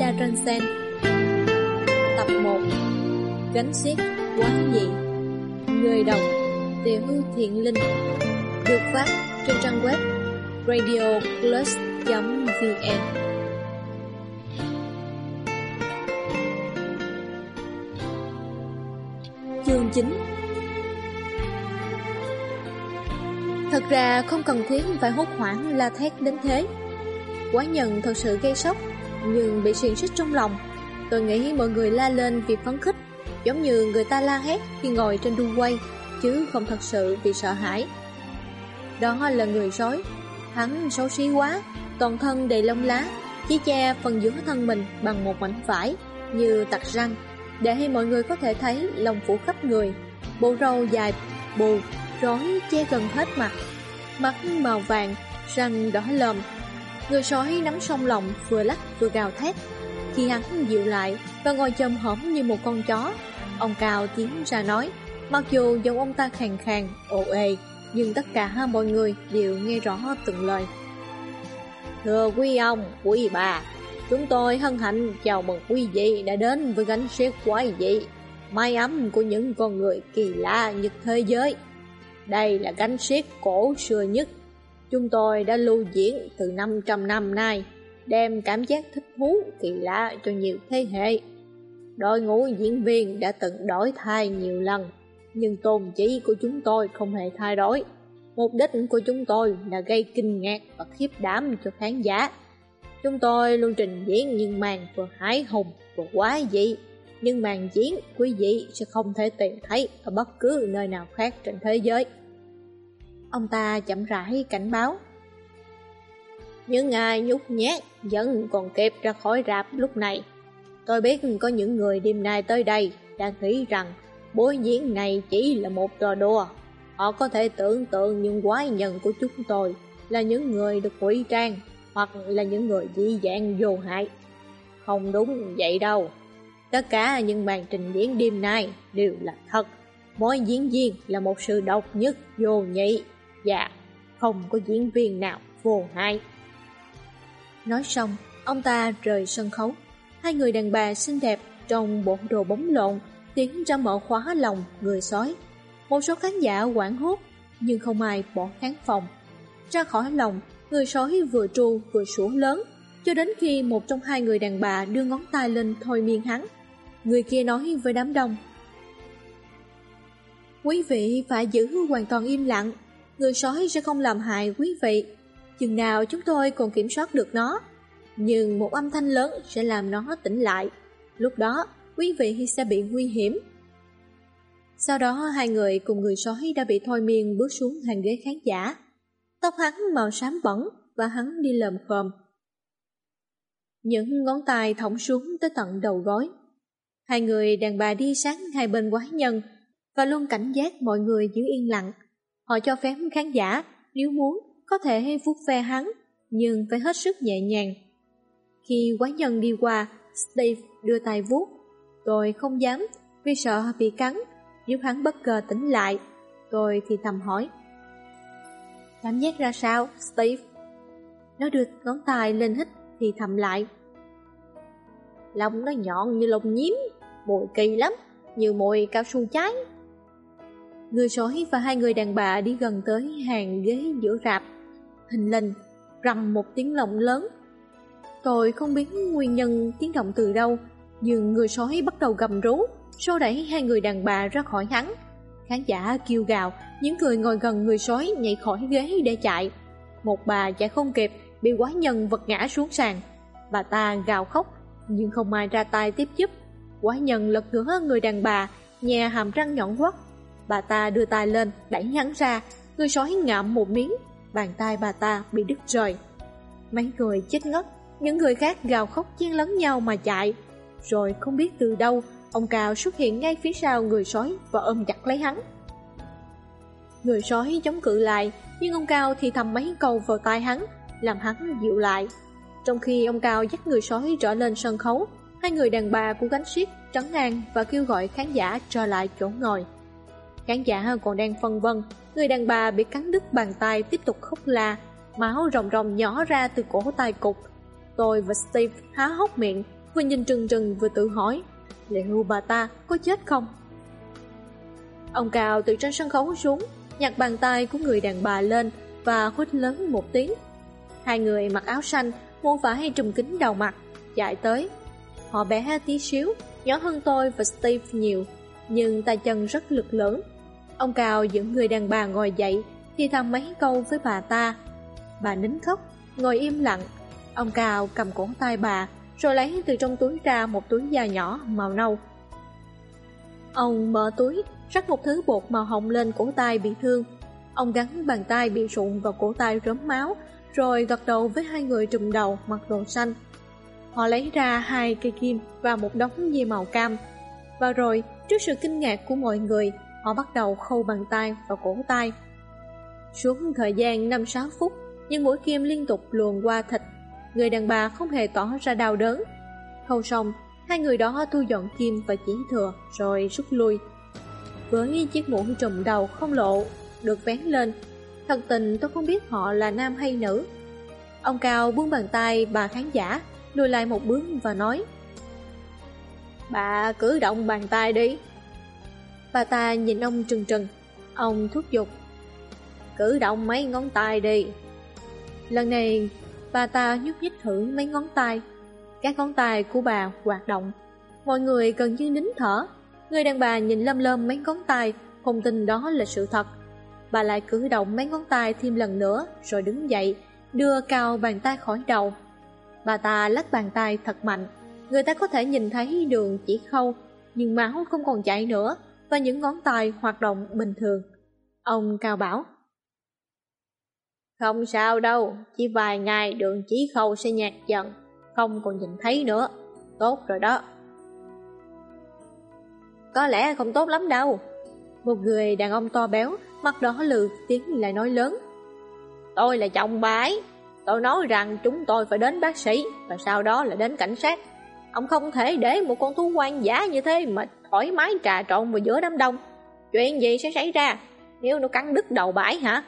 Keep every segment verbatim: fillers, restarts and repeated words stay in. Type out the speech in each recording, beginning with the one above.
Daransen. Tập một. Gánh xiếc quá dị. Người đọc Tiểu Thiện Linh. Được phát trên trang web radio plus chấm vn. Chương chín. Thật ra không cần thiết phải hốt hoảng la thét đến thế. Quái nhân thật sự gây sốc, nhưng bị xiềng xích trong lòng. Tôi nghĩ mọi người la lên vì phấn khích, giống như người ta la hét khi ngồi trên đu quay, chứ không thật sự vì sợ hãi. Đó là người sói. Hắn xấu xí quá, toàn thân đầy lông lá, chỉ che phần giữa thân mình bằng một mảnh vải như tặc răng, để mọi người có thể thấy lông phủ khắp người. Bộ râu dài bù, rối che gần hết mặt, mắt màu vàng, răng đỏ lòm. Người sói nắm song lòng, vừa lắc vừa gào thét. Khi hắn dịu lại và ngồi chồm hổm như một con chó, ông Cao tiến ra nói, mặc dù giọng ông ta khàn khàn, ồ ề, nhưng tất cả mọi người đều nghe rõ từng lời. Thưa quý ông, quý bà, chúng tôi hân hạnh chào mừng quý vị đã đến với gánh xiếc quái dị, mái ấm của những con người kỳ lạ nhất thế giới. Đây là gánh xiếc cổ xưa nhất. Chúng tôi đã lưu diễn từ năm trăm năm nay, đem cảm giác thích thú kỳ lạ cho nhiều thế hệ. Đội ngũ diễn viên đã từng đổi thay nhiều lần, nhưng tôn chỉ của chúng tôi không hề thay đổi. Mục đích của chúng tôi là gây kinh ngạc và khiếp đảm cho khán giả. Chúng tôi luôn trình diễn những màn vừa hãi hùng vừa quái dị, nhưng màn diễn quý vị sẽ không thể tìm thấy ở bất cứ nơi nào khác trên thế giới. Ông ta chậm rãi cảnh báo. Những ai nhút nhát vẫn còn kịp ra khỏi rạp lúc này. Tôi biết có những người đêm nay tới đây đang nghĩ rằng buổi diễn này chỉ là một trò đùa. Họ có thể tưởng tượng những quái nhân của chúng tôi là những người được ngụy trang, hoặc là những người dị dạng vô hại. Không đúng vậy đâu. Tất cả những màn trình diễn đêm nay đều là thật. Mỗi diễn viên là một sự độc nhất vô nhị, và không có diễn viên nào vô hại. Nói xong, ông ta rời sân khấu. Hai người đàn bà xinh đẹp trong bộ đồ bóng lộn tiến ra mở khóa lòng người sói. Một số khán giả hoảng hốt, nhưng không ai bỏ khán phòng. Ra khỏi lòng, người sói vừa tru vừa sủa lớn, cho đến khi một trong hai người đàn bà đưa ngón tay lên thôi miên hắn. Người kia nói với đám đông, quý vị phải giữ hoàn toàn im lặng. Người sói sẽ không làm hại quý vị, chừng nào chúng tôi còn kiểm soát được nó. Nhưng một âm thanh lớn sẽ làm nó tỉnh lại. Lúc đó, quý vị sẽ bị nguy hiểm. Sau đó hai người cùng người sói đã bị thôi miên bước xuống hàng ghế khán giả. Tóc hắn màu xám bẩn và hắn đi lồm khồm. Những ngón tay thõng xuống tới tận đầu gối. Hai người đàn bà đi sát hai bên quái nhân và luôn cảnh giác mọi người giữ yên lặng. Họ cho phép khán giả nếu muốn có thể vuốt ve hắn, nhưng phải hết sức nhẹ nhàng. Khi quái nhân đi qua, Steve đưa tay vuốt. Tôi không dám vì sợ bị cắn. Nếu hắn bất ngờ tỉnh lại, tôi thì thầm hỏi, cảm giác ra sao, Steve? Nó đưa ngón tay lên hít thì thầm lại, lông nó nhọn như lông nhím, mùi kỳ lắm, như mùi cao su cháy. Người sói và hai người đàn bà đi gần tới hàng ghế giữa rạp. Hình lình, rầm một tiếng động lớn. Tôi không biết nguyên nhân tiếng động từ đâu, nhưng người sói bắt đầu gầm rú, xô đẩy hai người đàn bà ra khỏi hắn. Khán giả kêu gào, những người ngồi gần người sói nhảy khỏi ghế để chạy. Một bà chạy không kịp, bị quái nhân vật ngã xuống sàn. Bà ta gào khóc, nhưng không ai ra tay tiếp giúp. Quái nhân lật ngửa người đàn bà, nhè hàm răng nhọn hoắt. Bà ta đưa tay lên, đẩy hắn ra. Người sói ngậm một miếng, bàn tay bà ta bị đứt rời. Mấy người chết ngất, những người khác gào khóc chen lấn nhau mà chạy. Rồi không biết từ đâu, ông Cao xuất hiện ngay phía sau người sói và ôm chặt lấy hắn. Người sói chống cự lại, nhưng ông Cao thì thầm mấy câu vào tai hắn, làm hắn dịu lại. Trong khi ông Cao dắt người sói trở lên sân khấu, hai người đàn bà của gánh xiếc trấn an và kêu gọi khán giả trở lại chỗ ngồi. Khán giả còn đang phân vân, người đàn bà bị cắn đứt bàn tay tiếp tục khóc la, máu ròng ròng nhỏ ra từ cổ tay cụt. Tôi và Steve há hốc miệng, vừa nhìn trừng trừng vừa tự hỏi liệu bà ta có chết không. Ông Cao từ trên sân khấu xuống, nhặt bàn tay của người đàn bà lên và huýt lớn một tiếng. Hai người mặc áo xanh, muốn vải trùm kín đầu mặt, chạy tới. Họ bé tí xíu, nhỏ hơn tôi và Steve nhiều, nhưng tay chân rất lực lưỡng. Ông Cao dẫn người đàn bà ngồi dậy, thì thầm mấy câu với bà ta. Bà nín khóc, ngồi im lặng. Ông Cao cầm cổ tay bà, rồi lấy từ trong túi ra một túi da nhỏ màu nâu. Ông mở túi, rắc một thứ bột màu hồng lên cổ tay bị thương. Ông gắn bàn tay bị sụn vào cổ tay rớm máu, rồi gật đầu với hai người trùm đầu mặc đồ xanh. Họ lấy ra hai cây kim và một đống dây màu cam. Và rồi, trước sự kinh ngạc của mọi người, họ bắt đầu khâu bàn tay vào cổ tay. Suốt thời gian năm sáu phút, nhưng mũi kim liên tục luồn qua thịt. Người đàn bà không hề tỏ ra đau đớn. Khâu xong, hai người đó thu dọn kim và chỉ thừa rồi rút lui. Với chiếc mũ trùm đầu không lộ được vén lên, thật tình tôi không biết họ là nam hay nữ. Ông Cao buông bàn tay bà khán giả, lùi lại một bước và nói: Bà cử động bàn tay đi. Bà ta nhìn ông trừng trừng. Ông thúc giục: Cử động mấy ngón tay đi. Lần này bà ta nhúc nhích thử mấy ngón tay. Các ngón tay của bà hoạt động. Mọi người gần như nín thở. Người đàn bà nhìn lâm lâm mấy ngón tay, không tin đó là sự thật. Bà lại cử động mấy ngón tay thêm lần nữa, rồi đứng dậy, đưa cao bàn tay khỏi đầu. Bà ta lắc bàn tay thật mạnh. Người ta có thể nhìn thấy đường chỉ khâu, nhưng máu không còn chảy nữa, và những ngón tay hoạt động bình thường. Ông Cao bảo: Không sao đâu, chỉ vài ngày đường chỉ khâu sẽ nhạt dần, không còn nhìn thấy nữa. Tốt rồi đó. Có lẽ không tốt lắm đâu. Một người đàn ông to béo, mặt đỏ lừ, tiếng lại nói lớn: Tôi là chồng bà ấy. Tôi nói rằng chúng tôi phải đến bác sĩ, và sau đó là đến cảnh sát. Ông không thể để một con thú hoang dã như thế mà thoải mái trà trộn vào giữa đám đông. Chuyện gì sẽ xảy ra nếu nó cắn đứt đầu bà ấy hả?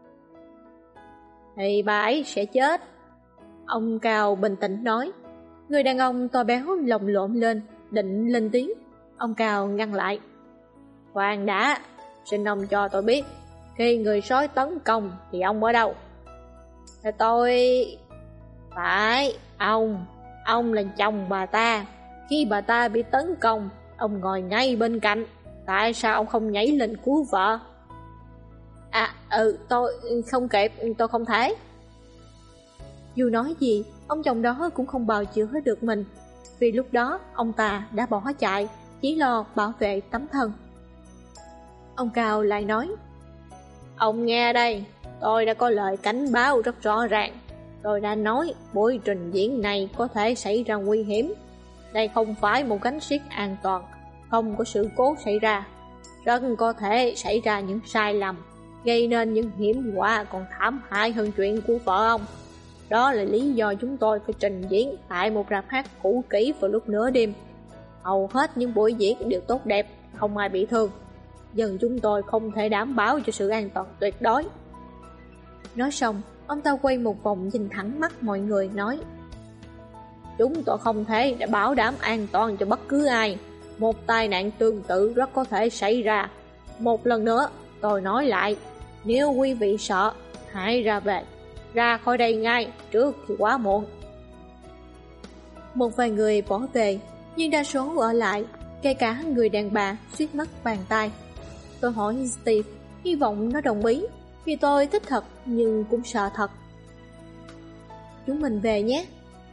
Thì bà ấy sẽ chết. Ông Cao bình tĩnh nói. Người đàn ông to béo lồng lộn lên, định lên tiếng. Ông Cao ngăn lại. Khoan đã, xin ông cho tôi biết, khi người sói tấn công thì ông ở đâu? Thì tôi... Phải, ông, ông là chồng bà ta. Khi bà ta bị tấn công, ông ngồi ngay bên cạnh. Tại sao ông không nhảy lên cứu vợ? À, ừ, tôi không kịp, tôi không thể. Dù nói gì, ông chồng đó cũng không bào chữa được mình. Vì lúc đó, ông ta đã bỏ chạy, chỉ lo bảo vệ tấm thân. Ông Cao lại nói: Ông nghe đây, tôi đã có lời cảnh báo rất rõ ràng. Tôi đã nói buổi trình diễn này có thể xảy ra nguy hiểm. Đây không phải một gánh xiếc an toàn, không có sự cố xảy ra. Rất có thể xảy ra những sai lầm, gây nên những hiểm họa còn thảm hại hơn chuyện của vợ ông. Đó là lý do chúng tôi phải trình diễn tại một rạp hát cũ kỹ vào lúc nửa đêm. Hầu hết những buổi diễn đều tốt đẹp, không ai bị thương. Nhưng chúng tôi không thể đảm bảo cho sự an toàn tuyệt đối. Nói xong, ông ta quay một vòng nhìn thẳng mắt mọi người nói: Chúng tôi không thể để bảo đảm an toàn cho bất cứ ai. Một tai nạn tương tự rất có thể xảy ra. Một lần nữa, tôi nói lại, nếu quý vị sợ, hãy ra về. Ra khỏi đây ngay, trước thì quá muộn. Một vài người bỏ về, nhưng đa số ở lại, kể cả người đàn bà suýt mất bàn tay. Tôi hỏi Steve, hy vọng nó đồng ý, vì tôi thích thật nhưng cũng sợ thật. Chúng mình về nhé.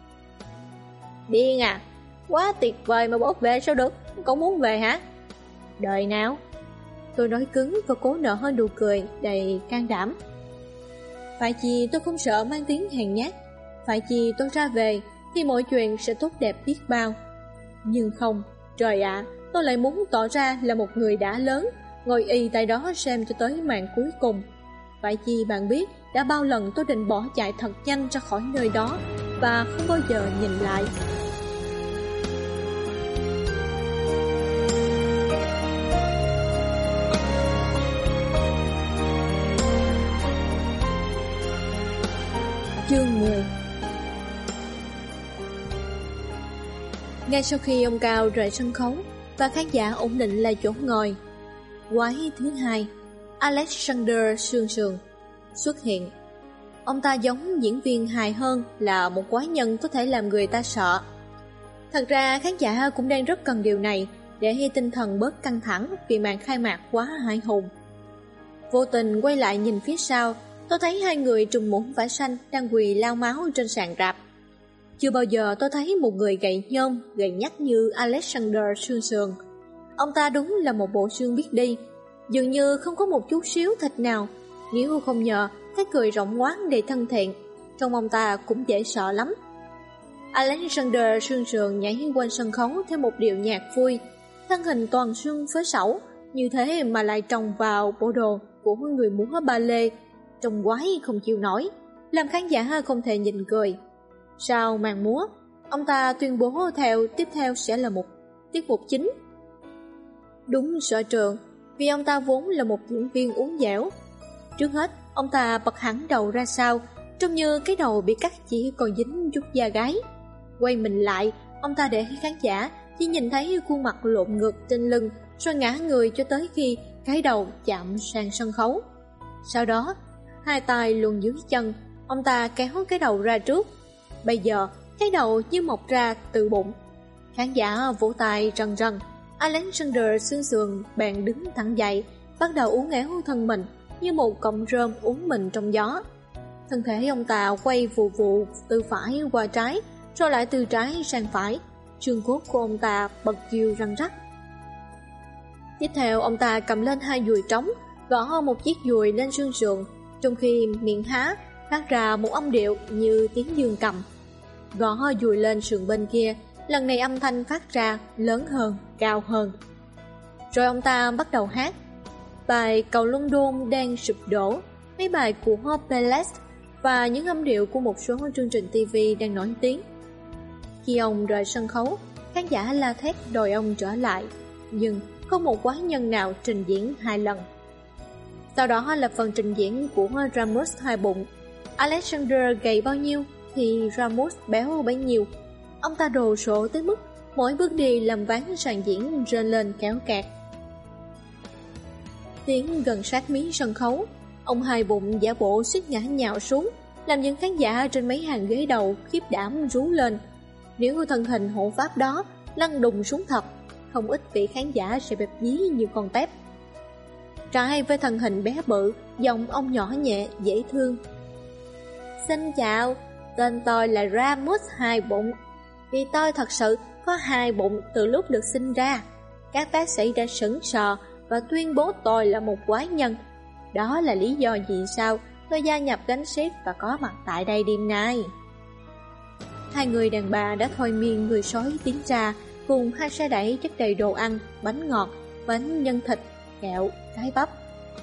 Điên à, quá tuyệt vời mà bỏ về sao được, cậu muốn về hả? Đời nào? Tôi nói cứng và cố nở hơn nụ cười đầy can đảm. Phải chi tôi không sợ mang tiếng hèn nhát, phải chi tôi ra về thì mọi chuyện sẽ tốt đẹp biết bao. Nhưng không, trời ạ, à, tôi lại muốn tỏ ra là một người đã lớn, ngồi y tại đó xem cho tới màn cuối cùng. Phải chi bạn biết đã bao lần tôi định bỏ chạy thật nhanh ra khỏi nơi đó và không bao giờ nhìn lại. Chương mười. Ngay sau khi ông Cao rời sân khấu và khán giả ổn định lại chỗ ngồi, quái thứ hai, Alexander Sương Sườn, xuất hiện. Ông ta giống diễn viên hài hơn là một quái nhân có thể làm người ta sợ. Thật ra khán giả cũng đang rất cần điều này để tinh thần bớt căng thẳng vì màn khai mạc quá hãi hùng. Vô tình quay lại nhìn phía sau, tôi thấy hai người trùm mũ vải xanh đang quỳ lao máu trên sàn rạp. Chưa bao giờ tôi thấy một người gầy nhom, gầy nhắc như Alexander Sương Sườn. Ông ta đúng là một bộ xương biết đi, dường như không có một chút xíu thịt nào. Nếu không nhờ cái cười rộng ngoáng đầy thân thiện, trông ông ta cũng dễ sợ lắm. Alexander Sương Sườn nhảy quanh sân khấu theo một điệu nhạc vui, thân hình toàn xương phế sẩu, như thế mà lại trồng vào bộ đồ của người múa ba lê, trông quái không chịu nổi, làm khán giả không thể nhìn cười. Sau màn múa, ông ta tuyên bố theo tiếp theo sẽ là một tiết mục chính. Đúng sở trường, vì ông ta vốn là một diễn viên uốn dẻo. Trước hết, ông ta bật hẳn đầu ra sau, trông như cái đầu bị cắt chỉ còn dính chút da gáy. Quay mình lại, ông ta để khán giả chỉ nhìn thấy khuôn mặt lộn ngược trên lưng, rồi ngã người cho tới khi cái đầu chạm sang sân khấu. Sau đó, hai tay luồn dưới chân, ông ta kéo cái đầu ra trước. Bây giờ, cái đầu như mọc ra từ bụng. Khán giả vỗ tay rần rần. Alexander Sương Sườn bèn đứng thẳng dậy, bắt đầu uốn éo thân mình như một cọng rơm uốn mình trong gió. Thân thể ông ta quay vù vù từ phải qua trái, rồi lại từ trái sang phải. Xương cốt của ông ta bật kêu răng rắc. Tiếp theo ông ta cầm lên hai dùi trống, gõ một chiếc dùi lên xương sườn, trong khi miệng há phát ra một âm điệu như tiếng dương cầm. Gõ dùi lên sườn bên kia, lần này âm thanh phát ra lớn hơn, cao hơn. Rồi ông ta bắt đầu hát bài Cầu London đang sụp đổ, mấy bài của Pellet và những âm điệu của một số chương trình ti vi đang nổi tiếng. Khi ông rời sân khấu, khán giả la thét đòi ông trở lại, nhưng không một quái nhân nào trình diễn hai lần. Sau đó là phần trình diễn của Ramos hai bụng. Alexander gầy bao nhiêu thì Ramos béo bấy nhiêu. Ông ta đồ sộ tới mức mỗi bước đi làm ván sàn diễn rên lên kéo kẹt. Tiến gần sát mí sân khấu, ông hai bụng giả bộ suýt ngã nhào xuống, làm những khán giả trên mấy hàng ghế đầu khiếp đảm rú lên. Nếu thân hình hộ pháp đó lăn đùng xuống thật, không ít vị khán giả sẽ bẹp dí như con tép. Trái với thân hình bé bự, giọng ông nhỏ nhẹ dễ thương. Xin chào, tên tôi là Ramos hai bụng. Vì tôi thật sự có hai bụng từ lúc được sinh ra. Các bác sĩ đã sững sờ và tuyên bố tôi là một quái nhân. Đó là lý do vì sao tôi gia nhập gánh xiếc và có mặt tại đây đêm nay. Hai người đàn bà đã thôi miên người sói tiến ra, cùng hai xe đẩy chất đầy đồ ăn, bánh ngọt, bánh nhân thịt, kẹo, cái bắp.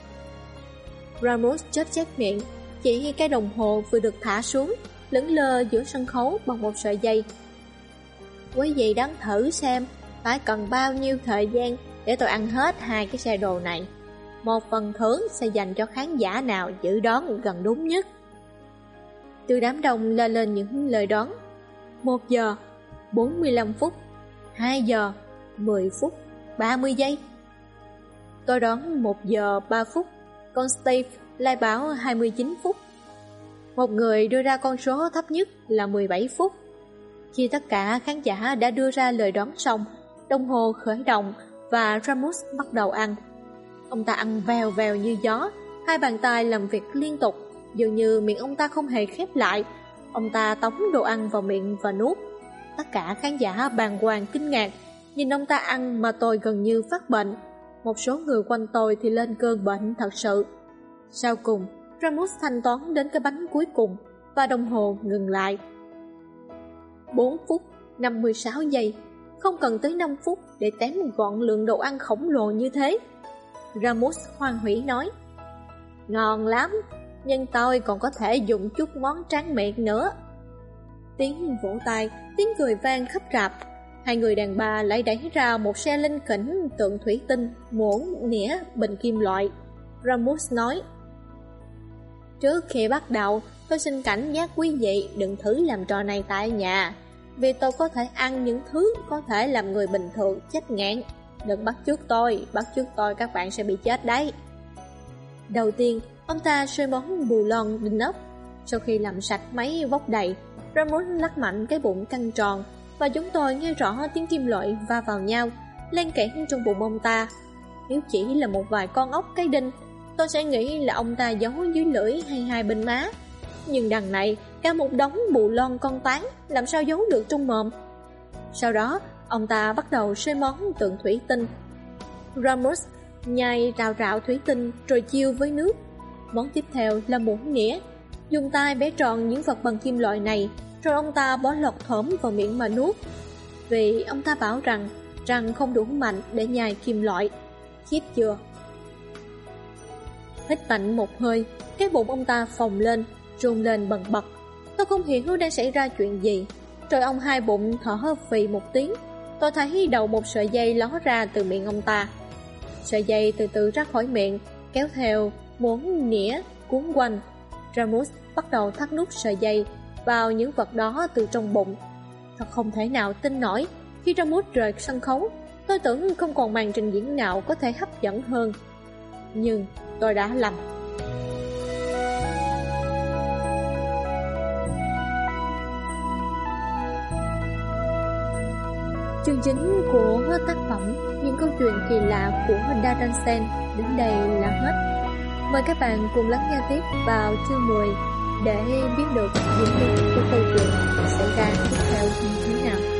Ramos chớp chép miệng, chỉ cái đồng hồ vừa được thả xuống, lững lờ giữa sân khấu bằng một sợi dây. Quý vị đáng thử xem, phải cần bao nhiêu thời gian để tôi ăn hết hai cái xe đồ này. Một phần thưởng sẽ dành cho khán giả nào dự đoán gần đúng nhất. Từ đám đông la lên những lời đoán. Một giờ, bốn mươi lăm phút, hai giờ, mười phút, ba mươi giây. Tôi đoán một giờ ba phút, còn Steve lại bảo hai mươi chín phút. Một người đưa ra con số thấp nhất là mười bảy phút. Khi tất cả khán giả đã đưa ra lời đoán xong, đồng hồ khởi động và Ramos bắt đầu ăn. Ông ta ăn vèo vèo như gió, hai bàn tay làm việc liên tục, dường như miệng ông ta không hề khép lại. Ông ta tống đồ ăn vào miệng và nuốt. Tất cả khán giả bàng hoàng kinh ngạc, nhìn ông ta ăn mà tôi gần như phát bệnh. Một số người quanh tôi thì lên cơn bệnh thật sự. Sau cùng, Ramos thanh toán đến cái bánh cuối cùng và đồng hồ ngừng lại. Bốn phút năm mươi sáu giây. Không cần tới năm phút để tém gọn lượng đồ ăn khổng lồ như thế. Ramos hoan hỉ nói, ngon lắm, nhưng tôi còn có thể dùng chút món tráng miệng nữa. Tiếng vỗ tay, tiếng cười vang khắp rạp. Hai người đàn bà lại đẩy ra một xe linh kỉnh tượng thủy tinh, muỗng, nĩa, bình kim loại. Ramos nói, trước khi bắt đầu, tôi xin cảnh giác quý vị đừng thử làm trò này tại nhà. vì tôi có thể ăn những thứ có thể làm người bình thường chết nghẹn. Đừng bắt chước tôi, bắt chước tôi các bạn sẽ bị chết đấy. Đầu tiên, ông ta xơi món bù lon đinh ốc. Sau khi làm sạch máy vóc đầy, Remus lắc mạnh cái bụng căng tròn, và chúng tôi nghe rõ tiếng kim loại va vào nhau, len kẽn trong bụng ông ta. Nếu chỉ là một vài con ốc cái đinh, tôi sẽ nghĩ là ông ta giấu dưới lưỡi hay hai bên má. Nhưng đằng này, cả một đống bù lon con tán, làm sao giấu được trong mồm? Sau đó, ông ta bắt đầu xơi món tượng thủy tinh. Remus nhai rào rạo thủy tinh rồi chiêu với nước. Món tiếp theo là muỗng nĩa. Dùng tay bẻ tròn những vật bằng kim loại này, rồi ông ta bỏ lọt thỏm vào miệng mà nuốt. Vì ông ta bảo rằng răng không đủ mạnh để nhai kim loại. Khiếp chưa? Hít mạnh một hơi, cái bụng ông ta phồng lên, run lên bần bật. Tôi không hiểu đang xảy ra chuyện gì. Rồi ông hai bụng thở hơ phì một tiếng. Tôi thấy đầu một sợi dây ló ra từ miệng ông ta. Sợi dây từ từ ra khỏi miệng, kéo theo muỗng nĩa cuốn quanh. Remus bắt đầu thắt nút sợi dây vào những vật đó từ trong bụng. Thật không thể nào tin nổi. Khi Remus rời sân khấu, tôi tưởng không còn màn trình diễn nào có thể hấp dẫn hơn. Nhưng tôi đã lầm. Chương chính của tác phẩm Những câu chuyện kỳ lạ của Daransen đến đây là hết. Mời các bạn cùng lắng nghe tiếp vào chương mười để biết được diễn biến của câu chuyện xảy ra tiếp theo như thế nào.